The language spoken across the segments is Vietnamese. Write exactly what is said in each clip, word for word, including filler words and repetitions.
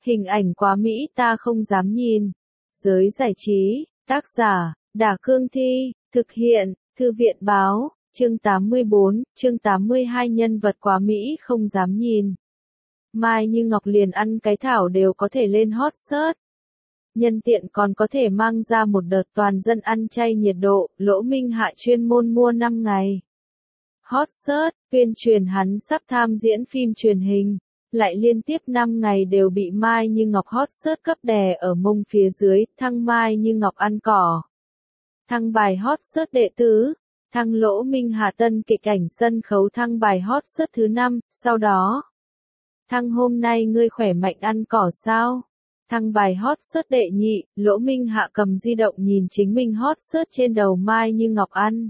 Hình ảnh quá mỹ ta không dám nhìn. Giới giải trí, tác giả, Đả Cương Thi, thực hiện, Thư viện Báo, chương tám mươi bốn, chương tám mươi hai nhân vật quá mỹ không dám nhìn. Mai Như Ngọc liền ăn cái thảo đều có thể lên hot search. Nhân tiện còn có thể mang ra một đợt toàn dân ăn chay nhiệt độ, Lỗ Minh Hạ chuyên môn mua năm ngày. Hot search, tuyên truyền hắn sắp tham diễn phim truyền hình, lại liên tiếp năm ngày đều bị Mai Như Ngọc hot search cấp đè ở mông phía dưới, thăng Mai Như Ngọc ăn cỏ. Thăng bài hot search đệ tứ, thăng Lỗ Minh Hạ tân kịch ảnh sân khấu thăng bài hot search thứ năm, sau đó. Thăng hôm nay ngươi khỏe mạnh ăn cỏ sao? Thăng bài hot search đệ nhị, Lỗ Minh Hạ cầm di động nhìn chính mình hot search trên đầu Mai Như Ngọc ăn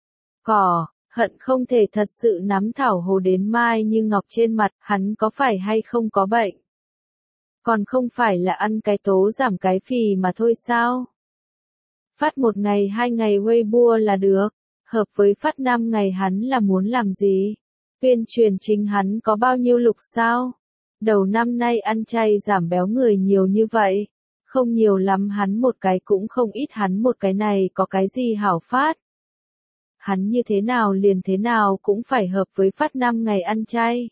cỏ, hận không thể thật sự nắm thảo hồ đến Mai Như Ngọc trên mặt, hắn có phải hay không có bệnh? Còn không phải là ăn cái tố giảm cái phì mà thôi sao? Phát một ngày hai ngày Weibo là được, hợp với phát năm ngày hắn là muốn làm gì? Tuyên truyền chính hắn có bao nhiêu lục sao? Đầu năm nay ăn chay giảm béo người nhiều như vậy, không nhiều lắm hắn một cái cũng không ít hắn một cái này có cái gì hảo phát. Hắn như thế nào liền thế nào cũng phải hợp với phát năm ngày ăn chay.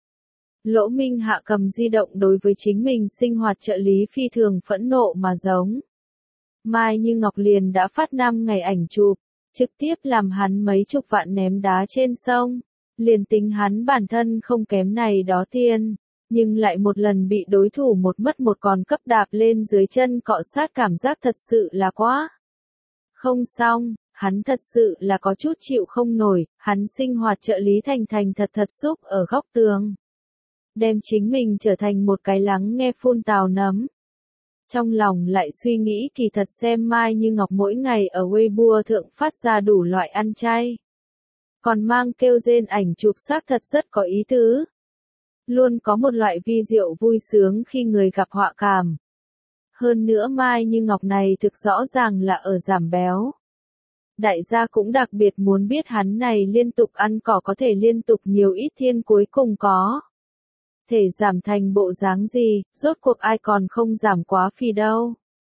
Lỗ Minh Hạ cầm di động đối với chính mình sinh hoạt trợ lý phi thường phẫn nộ mà giống. Mai Như Ngọc liền đã phát năm ngày ảnh chụp, trực tiếp làm hắn mấy chục vạn ném đá trên sông, liền tính hắn bản thân không kém này đó tiền. Nhưng lại một lần bị đối thủ một mất một còn cấp đạp lên dưới chân cọ sát cảm giác thật sự là quá. Không xong, hắn thật sự là có chút chịu không nổi, hắn sinh hoạt trợ lý thành thành thật thật xúc ở góc tường. Đem chính mình trở thành một cái lắng nghe phun tào nấm. Trong lòng lại suy nghĩ kỳ thật xem Mai Như Ngọc mỗi ngày ở Weibo thượng phát ra đủ loại ăn chay. Còn mang kêu rên ảnh chụp xác thật rất có ý tứ. Luôn có một loại vi diệu vui sướng khi người gặp họa cảm. Hơn nữa Mai Như Ngọc này thực rõ ràng là ở giảm béo. Đại gia cũng đặc biệt muốn biết hắn này liên tục ăn cỏ có thể liên tục nhiều ít thiên cuối cùng có. Thể giảm thành bộ dáng gì, rốt cuộc ai còn không giảm quá phì đâu.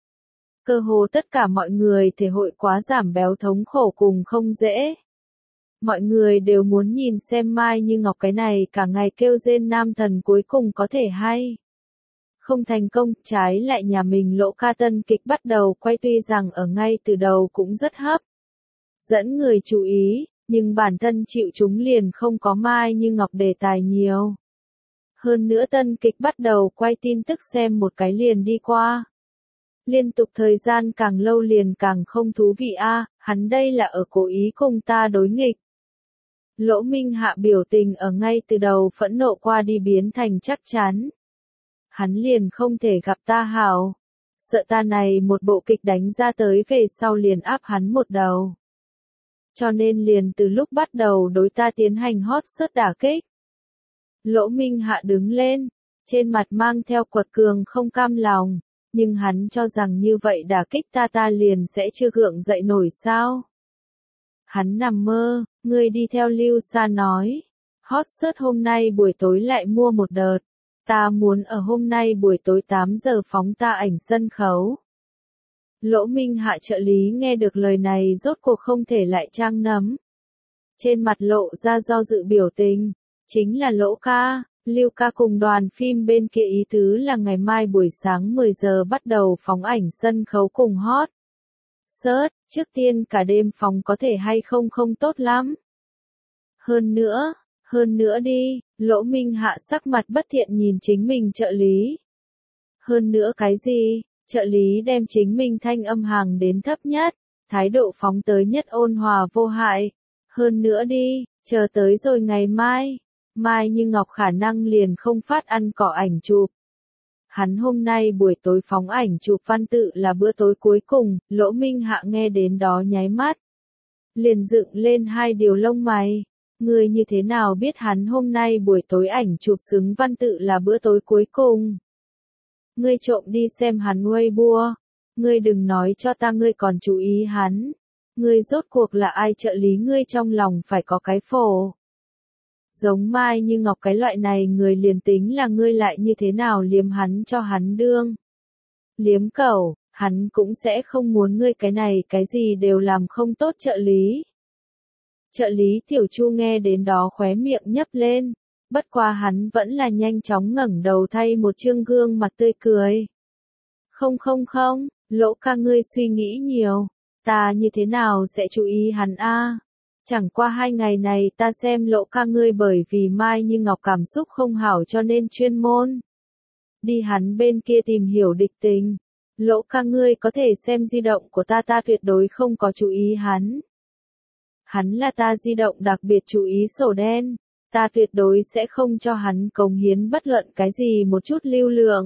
Cơ hồ tất cả mọi người thể hội quá giảm béo thống khổ cùng không dễ. Mọi người đều muốn nhìn xem Mai Như Ngọc cái này cả ngày kêu rên nam thần cuối cùng có thể hay. Không thành công, trái lại nhà mình Lỗ ca tân kịch bắt đầu quay tuy rằng ở ngay từ đầu cũng rất hấp. Dẫn người chú ý, nhưng bản thân chịu chúng liền không có Mai Như Ngọc đề tài nhiều. Hơn nữa tân kịch bắt đầu quay tin tức xem một cái liền đi qua. Liên tục thời gian càng lâu liền càng không thú vị a, à, hắn đây là ở cố ý cùng ta đối nghịch. Lỗ Minh Hạ biểu tình ở ngay từ đầu phẫn nộ qua đi biến thành chắc chắn. Hắn liền không thể gặp ta hảo. Sợ ta này một bộ kịch đánh ra tới về sau liền áp hắn một đầu. Cho nên liền từ lúc bắt đầu đối ta tiến hành hot search đả kích. Lỗ Minh Hạ đứng lên, trên mặt mang theo quật cường không cam lòng, nhưng hắn cho rằng như vậy đả kích ta ta liền sẽ chưa gượng dậy nổi sao. Hắn nằm mơ, ngươi đi theo Lưu Sa nói. Hot search hôm nay buổi tối lại mua một đợt. Ta muốn ở hôm nay buổi tối tám giờ phóng ta ảnh sân khấu. Lỗ Minh Hạ trợ lý nghe được lời này rốt cuộc không thể lại trang nấm. Trên mặt lộ ra do dự biểu tình. Chính là Lỗ ca, Lưu ca cùng đoàn phim bên kia ý tứ là ngày mai buổi sáng mười giờ bắt đầu phóng ảnh sân khấu cùng hot search, trước tiên cả đêm phóng có thể hay không không tốt lắm. Hơn nữa, hơn nữa đi, Lỗ Minh Hạ sắc mặt bất thiện nhìn chính mình trợ lý. Hơn nữa cái gì, trợ lý đem chính mình thanh âm hàng đến thấp nhất, thái độ phóng tới nhất ôn hòa vô hại. Hơn nữa đi, chờ tới rồi ngày mai, Mai Như Ngọc khả năng liền không phát ăn cỏ ảnh chụp. Hắn hôm nay buổi tối phóng ảnh chụp văn tự là bữa tối cuối cùng, Lỗ Minh Hạ nghe đến đó nháy mắt. Liền dựng lên hai điều lông mày. Ngươi như thế nào biết hắn hôm nay buổi tối ảnh chụp xứng văn tự là bữa tối cuối cùng? Ngươi trộm đi xem hắn Weibo. Ngươi đừng nói cho ta ngươi còn chú ý hắn. Ngươi rốt cuộc là ai trợ lý ngươi trong lòng phải có cái phổ. Giống Mai Như Ngọc cái loại này người liền tính là ngươi lại như thế nào liếm hắn cho hắn đương. Liếm cẩu, hắn cũng sẽ không muốn ngươi cái này cái gì đều làm không tốt trợ lý. Trợ lý Tiểu Chu nghe đến đó khóe miệng nhấp lên, bất quá hắn vẫn là nhanh chóng ngẩng đầu thay một trương gương mặt tươi cười. Không không không, Lỗ ca ngươi suy nghĩ nhiều, ta như thế nào sẽ chú ý hắn a? Chẳng qua hai ngày này ta xem Lỗ ca ngươi bởi vì Mai Như Ngọc cảm xúc không hảo cho nên chuyên môn đi hắn bên kia tìm hiểu địch tình. Lỗ ca ngươi có thể xem di động của ta, ta tuyệt đối không có chú ý hắn. Hắn là ta di động đặc biệt chú ý sổ đen, ta tuyệt đối sẽ không cho hắn cống hiến bất luận cái gì một chút lưu lượng.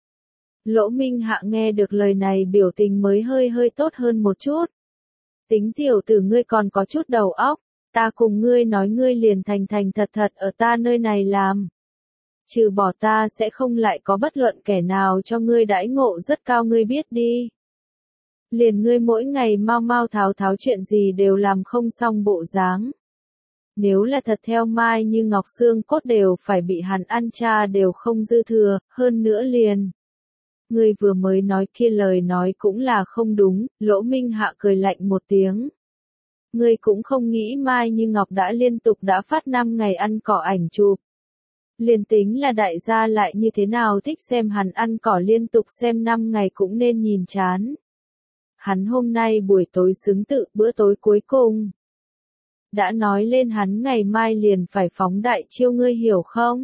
Lỗ Minh Hạ nghe được lời này biểu tình mới hơi hơi tốt hơn một chút. Tính tiểu tử ngươi còn có chút đầu óc, ta cùng ngươi nói ngươi liền thành thành thật thật ở ta nơi này làm. Trừ bỏ ta sẽ không lại có bất luận kẻ nào cho ngươi đãi ngộ rất cao, ngươi biết đi. Liền ngươi mỗi ngày mau mau tháo tháo chuyện gì đều làm không xong bộ dáng. Nếu là thật theo Mai Như Ngọc xương cốt đều phải bị hắn ăn cha đều không dư thừa, hơn nữa liền. Ngươi vừa mới nói kia lời nói cũng là không đúng, Lỗ Minh Hạ cười lạnh một tiếng. Ngươi cũng không nghĩ Mai Như Ngọc đã liên tục đã phát năm ngày ăn cỏ ảnh chụp. Liền tính là đại gia lại như thế nào thích xem hắn ăn cỏ liên tục xem năm ngày cũng nên nhìn chán. Hắn hôm nay buổi tối xứng tự bữa tối cuối cùng. Đã nói lên hắn ngày mai liền phải phóng đại chiêu, ngươi hiểu không?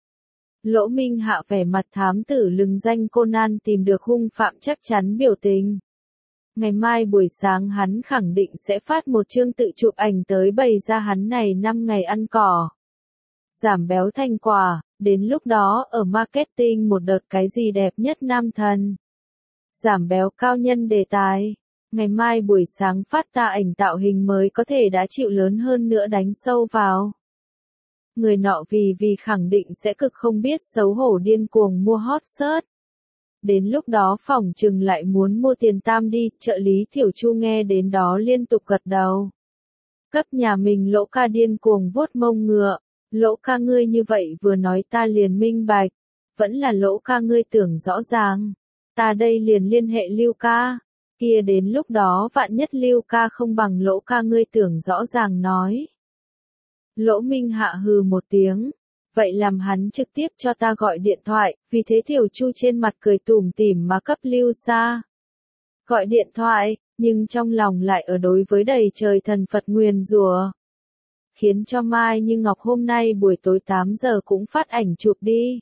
Lỗ Minh Hạ vẻ mặt thám tử lừng danh Conan tìm được hung phạm chắc chắn biểu tình. Ngày mai buổi sáng hắn khẳng định sẽ phát một chương tự chụp ảnh tới bày ra hắn này năm ngày ăn cỏ. Giảm béo thành quả, đến lúc đó ở marketing một đợt cái gì đẹp nhất nam thần. Giảm béo cao nhân đề tài. Ngày mai buổi sáng phát ta ảnh tạo hình mới có thể đã chịu lớn hơn nữa đánh sâu vào. Người nọ vì vì khẳng định sẽ cực không biết xấu hổ điên cuồng mua hot search. Đến lúc đó phỏng chừng lại muốn mua tiền tam đi, trợ lý Tiểu Chu nghe đến đó liên tục gật đầu. Cấp nhà mình Lỗ ca điên cuồng vuốt mông ngựa. Lỗ ca ngươi như vậy vừa nói ta liền minh bạch. Vẫn là Lỗ ca ngươi tưởng rõ ràng. Ta đây liền liên hệ Lưu ca. Kia đến lúc đó vạn nhất Lưu ca không bằng Lỗ ca ngươi tưởng rõ ràng nói. Lỗ Minh Hạ hừ một tiếng. Vậy làm hắn trực tiếp cho ta gọi điện thoại, vì thế Tiểu Chu trên mặt cười tủm tỉm mà cấp Lưu Sa. Gọi điện thoại, nhưng trong lòng lại ở đối với đầy trời thần Phật nguyền rủa. Khiến cho Mai Như Ngọc hôm nay buổi tối tám giờ cũng phát ảnh chụp đi.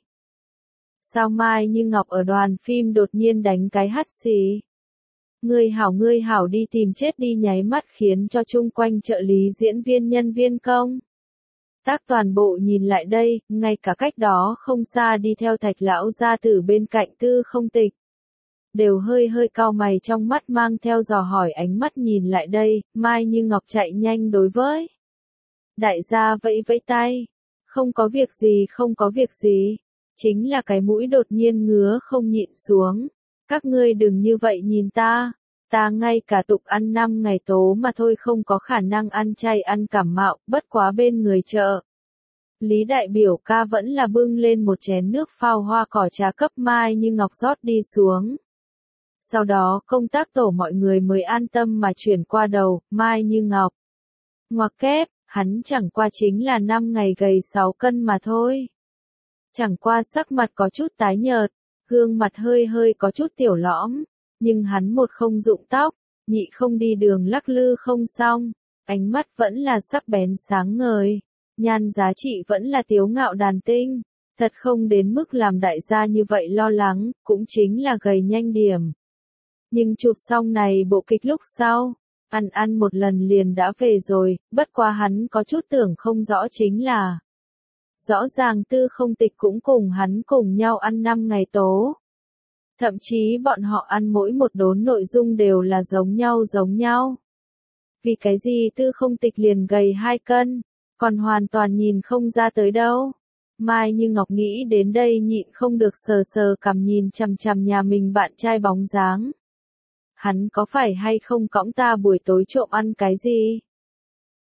Sao Mai Như Ngọc ở đoàn phim đột nhiên đánh cái hắt xì? Ngươi hảo ngươi hảo đi tìm chết đi, nháy mắt khiến cho chung quanh trợ lý diễn viên nhân viên công tác toàn bộ nhìn lại đây, ngay cả cách đó không xa đi theo Thạch lão gia tử bên cạnh Tư Không Tịch. Đều hơi hơi cau mày, trong mắt mang theo dò hỏi ánh mắt nhìn lại đây, Mai Như Ngọc chạy nhanh đối với đại gia vẫy vẫy tay. Không có việc gì, không có việc gì. Chính là cái mũi đột nhiên ngứa không nhịn xuống. Các ngươi đừng như vậy nhìn ta. Ta ngay cả tục ăn năm ngày tố mà thôi, không có khả năng ăn chay ăn cảm mạo, bất quá bên người chợ. Lý đại biểu ca vẫn là bưng lên một chén nước phao hoa cỏ trà cấp Mai Như Ngọc rót đi xuống. Sau đó công tác tổ mọi người mới an tâm mà chuyển qua đầu, Mai Như Ngọc. Ngoặc kép, hắn chẳng qua chính là năm ngày gầy sáu cân mà thôi. Chẳng qua sắc mặt có chút tái nhợt, gương mặt hơi hơi có chút tiểu lõm, nhưng hắn một không rụng tóc, nhị không đi đường lắc lư không xong, ánh mắt vẫn là sắc bén sáng ngời, nhan giá trị vẫn là tiếu ngạo đàn tinh, thật không đến mức làm đại gia như vậy lo lắng, cũng chính là gầy nhanh điểm. Nhưng chụp xong này bộ kịch lúc sau, ăn ăn một lần liền đã về rồi, bất quá hắn có chút tưởng không rõ chính là rõ ràng Tư Không Tịch cũng cùng hắn cùng nhau ăn năm ngày tố. Thậm chí bọn họ ăn mỗi một đốn nội dung đều là giống nhau giống nhau. Vì cái gì Tư Không Tịch liền gầy hai cân, còn hoàn toàn nhìn không ra tới đâu. Mai Như Ngọc nghĩ đến đây nhịn không được sờ sờ cằm nhìn chằm chằm nhà mình bạn trai bóng dáng. Hắn có phải hay không cõng ta buổi tối trộm ăn cái gì?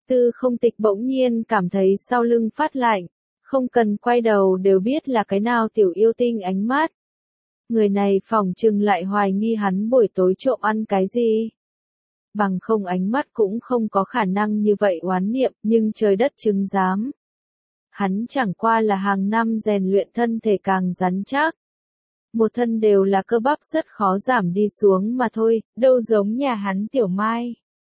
Tư Không Tịch bỗng nhiên cảm thấy sau lưng phát lạnh, không cần quay đầu đều biết là cái nào tiểu yêu tinh ánh mắt. Người này phỏng chừng lại hoài nghi hắn buổi tối trộm ăn cái gì. Bằng không ánh mắt cũng không có khả năng như vậy oán niệm, nhưng trời đất chứng giám. Hắn chẳng qua là hàng năm rèn luyện thân thể càng rắn chắc. Một thân đều là cơ bắp rất khó giảm đi xuống mà thôi, đâu giống nhà hắn Tiểu Mai.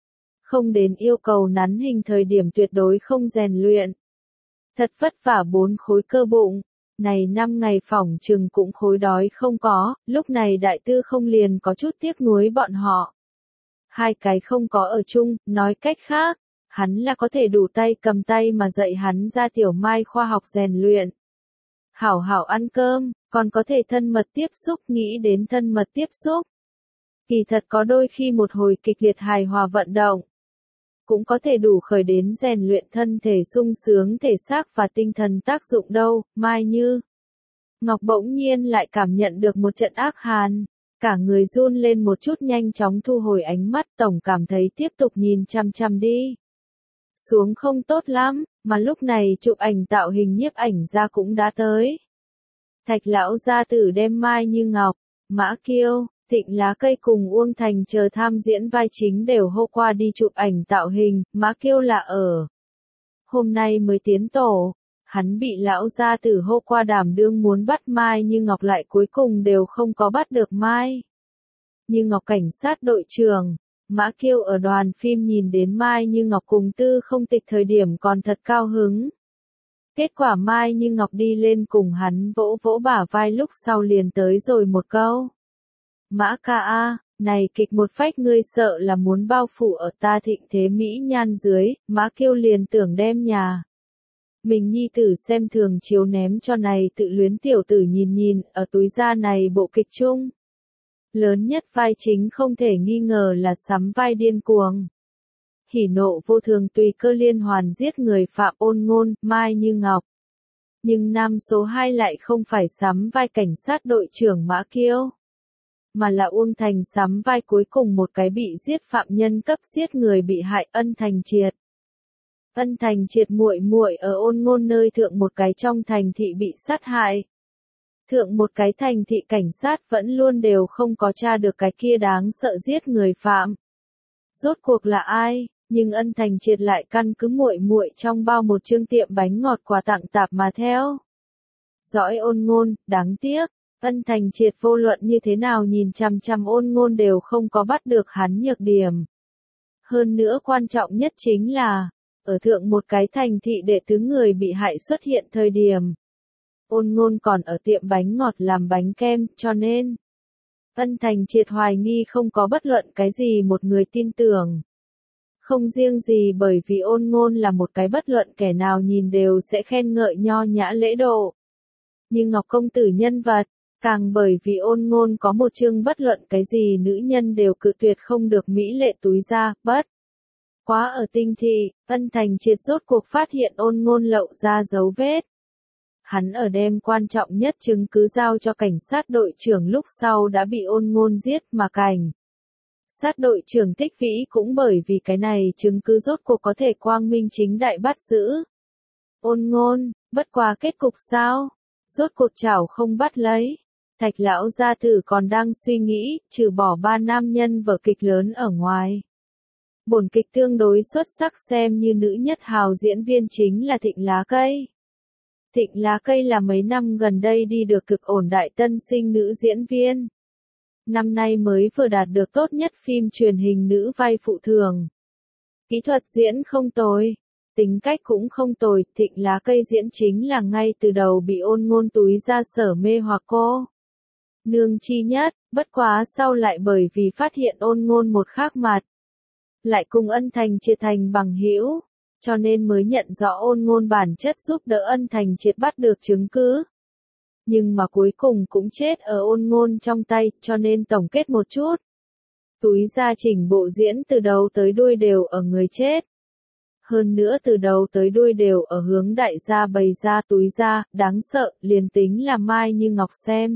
Không đến yêu cầu nắn hình thời điểm tuyệt đối không rèn luyện. Thật vất vả bốn khối cơ bụng, này năm ngày phỏng chừng cũng khối đói không có, lúc này Đại Tư Không liền có chút tiếc nuối bọn họ. Hai cái không có ở chung, nói cách khác, hắn là có thể đủ tay cầm tay mà dạy hắn ra Tiểu Mai khoa học rèn luyện. Hảo hảo ăn cơm, còn có thể thân mật tiếp xúc, nghĩ đến thân mật tiếp xúc. Kỳ thật có đôi khi một hồi kịch liệt hài hòa vận động, cũng có thể đủ khởi đến rèn luyện thân thể sung sướng thể xác và tinh thần tác dụng đâu, Mai Như. Ngọc bỗng nhiên lại cảm nhận được một trận ác hàn, cả người run lên một chút nhanh chóng thu hồi ánh mắt, tổng cảm thấy tiếp tục nhìn chăm chăm đi xuống không tốt lắm, mà lúc này chụp ảnh tạo hình nhiếp ảnh ra cũng đã tới. Thạch lão gia tử đem Mai Như Ngọc, Mã Kiêu, Thịnh Lá Cây cùng Uông Thành chờ tham diễn vai chính đều hô qua đi chụp ảnh tạo hình, Mã Kiêu là ở. Hôm nay mới tiến tổ, hắn bị lão gia tử hô qua đảm đương muốn bắt Mai Như Ngọc lại cuối cùng đều không có bắt được Mai Như Ngọc cảnh sát đội trưởng. Mã Kiêu ở đoàn phim nhìn đến Mai Như Ngọc cùng Tư Không Tịch thời điểm còn thật cao hứng. Kết quả Mai Như Ngọc đi lên cùng hắn vỗ vỗ bả vai lúc sau liền tới rồi một câu. Mã ca a, này kịch một phách ngươi sợ là muốn bao phủ ở ta thịnh thế mỹ nhan dưới, Mã Kiêu liền tưởng đem nhà. Mình nhi tử xem thường chiếu ném cho này tự luyến tiểu tử nhìn nhìn, ở túi da này bộ kịch chung. Lớn nhất vai chính không thể nghi ngờ là sắm vai điên cuồng. Hỉ nộ vô thường tùy cơ liên hoàn giết người phạm Ôn Ngôn, Mai Như Ngọc. Nhưng nam số hai lại không phải sắm vai cảnh sát đội trưởng Mã Kiêu, mà là Uông Thành sắm vai cuối cùng một cái bị giết phạm nhân cấp giết người bị hại Ân Thành Triệt. Ân Thành Triệt muội muội ở Ôn Ngôn nơi thượng một cái trong thành thị bị sát hại. Thượng một cái thành thị cảnh sát vẫn luôn đều không có tra được cái kia đáng sợ giết người phạm. Rốt cuộc là ai, nhưng Ân Thành Triệt lại căn cứ muội muội trong bao một chương tiệm bánh ngọt quà tặng tạp mà theo. Dõi Ôn Ngôn, đáng tiếc, Ân Thành Triệt vô luận như thế nào nhìn chằm chằm Ôn Ngôn đều không có bắt được hắn nhược điểm. Hơn nữa quan trọng nhất chính là, ở thượng một cái thành thị đệ tứ người bị hại xuất hiện thời điểm. Ôn Ngôn còn ở tiệm bánh ngọt làm bánh kem, cho nên Ân Thành Triệt hoài nghi không có bất luận cái gì một người tin tưởng. Không riêng gì bởi vì Ôn Ngôn là một cái bất luận kẻ nào nhìn đều sẽ khen ngợi nho nhã lễ độ. Nhưng Ngọc công tử nhân vật, càng bởi vì Ôn Ngôn có một chương bất luận cái gì nữ nhân đều cự tuyệt không được mỹ lệ túi da, bất. Quá ở Tinh Thị, Ân Thành Triệt rốt cuộc phát hiện Ôn Ngôn lậu ra dấu vết. Hắn ở đêm quan trọng nhất chứng cứ giao cho cảnh sát đội trưởng lúc sau đã bị Ôn Ngôn giết mà cảnh. Sát đội trưởng Tích Vĩ cũng bởi vì cái này chứng cứ rốt cuộc có thể quang minh chính đại bắt giữ. Ôn Ngôn, bất quá kết cục sao? Rốt cuộc chảo không bắt lấy. Thạch lão gia tử còn đang suy nghĩ, trừ bỏ ba nam nhân vở kịch lớn ở ngoài. Bổn kịch tương đối xuất sắc xem như nữ nhất hào diễn viên chính là Thịnh Lá Cây. Thịnh Lá Cây là mấy năm gần đây đi được cực ổn đại tân sinh nữ diễn viên. Năm nay mới vừa đạt được tốt nhất phim truyền hình nữ vai phụ thường. Kỹ thuật diễn không tồi, tính cách cũng không tồi, Thịnh Lá Cây diễn chính là ngay từ đầu bị Ôn Ngôn túi ra sở mê hoặc cô. Nương chi nhất, bất quá sau lại bởi vì phát hiện Ôn Ngôn một khác mặt. Lại cùng Ân Thành Triệt thành bằng hữu, cho nên mới nhận rõ Ôn Ngôn bản chất giúp đỡ Ân Thành Triệt bắt được chứng cứ. Nhưng mà cuối cùng cũng chết ở Ôn Ngôn trong tay, cho nên tổng kết một chút. Túi ra chỉnh bộ diễn từ đầu tới đuôi đều ở người chết. Hơn nữa từ đầu tới đuôi đều ở hướng đại gia bày ra túi ra, đáng sợ, liền tính là Mai Như Ngọc xem.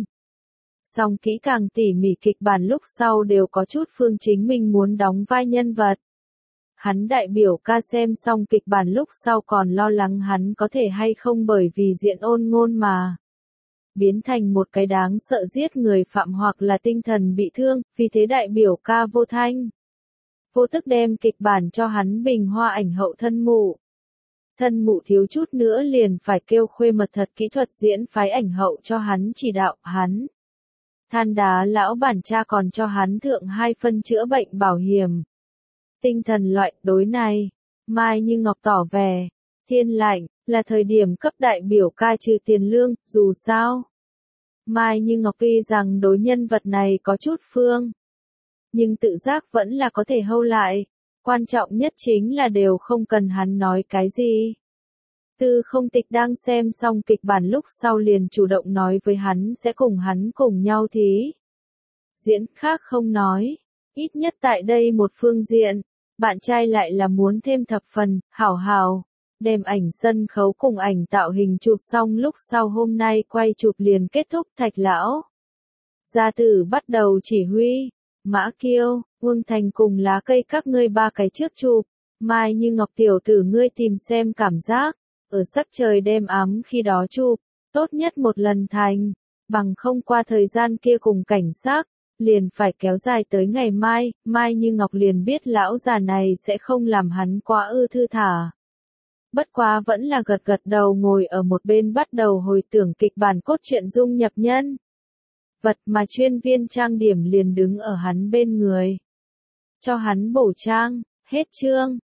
Song kỹ càng tỉ mỉ kịch bản lúc sau đều có chút Phương Chính Minh muốn đóng vai nhân vật. Hắn đại biểu ca xem xong kịch bản lúc sau còn lo lắng hắn có thể hay không bởi vì diện ôn ngôn mà biến thành một cái đáng sợ giết người phạm hoặc là tinh thần bị thương, vì thế đại biểu ca vô thanh vô tức đem kịch bản cho hắn bình hoa ảnh hậu thân mụ. Thân mụ thiếu chút nữa liền phải kêu khuê mật thật kỹ thuật diễn phái ảnh hậu cho hắn chỉ đạo, hắn than đá lão bản cha còn cho hắn thượng hai phân chữa bệnh bảo hiểm tinh thần loại. Đối này, Mai Như Ngọc tỏ vẻ thiên lạnh, là thời điểm cấp đại biểu ca trừ tiền lương, dù sao Mai Như Ngọc tuy rằng đối nhân vật này có chút phương, nhưng tự giác vẫn là có thể hâu lại, quan trọng nhất chính là đều không cần hắn nói cái gì. Tư Không Tịch đang xem xong kịch bản lúc sau liền chủ động nói với hắn sẽ cùng hắn cùng nhau thí diễn, khác không nói, ít nhất tại đây một phương diện, bạn trai lại là muốn thêm thập phần, hảo hảo, đem ảnh sân khấu cùng ảnh tạo hình chụp xong lúc sau hôm nay quay chụp liền kết thúc. Thạch lão gia tử bắt đầu chỉ huy, Mã Kiêu, Vương Thành cùng Lá Cây các ngươi ba cái trước chụp, Mai Như Ngọc tiểu tử ngươi tìm xem cảm giác, ở sắc trời đêm ám khi đó chụp, tốt nhất một lần thành, bằng không qua thời gian kia cùng cảnh sát, liền phải kéo dài tới ngày mai. Mai Như Ngọc liền biết lão già này sẽ không làm hắn quá ư thư thả. Bất quá vẫn là gật gật đầu ngồi ở một bên bắt đầu hồi tưởng kịch bản cốt truyện dung nhập nhân vật, mà chuyên viên trang điểm liền đứng ở hắn bên người, cho hắn bổ trang. Hết chương.